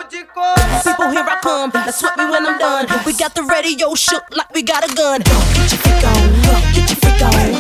People, here I come. Now sweat me when I'm done. We got the radio shook like we got a gun. Get your freak on, get your freak on.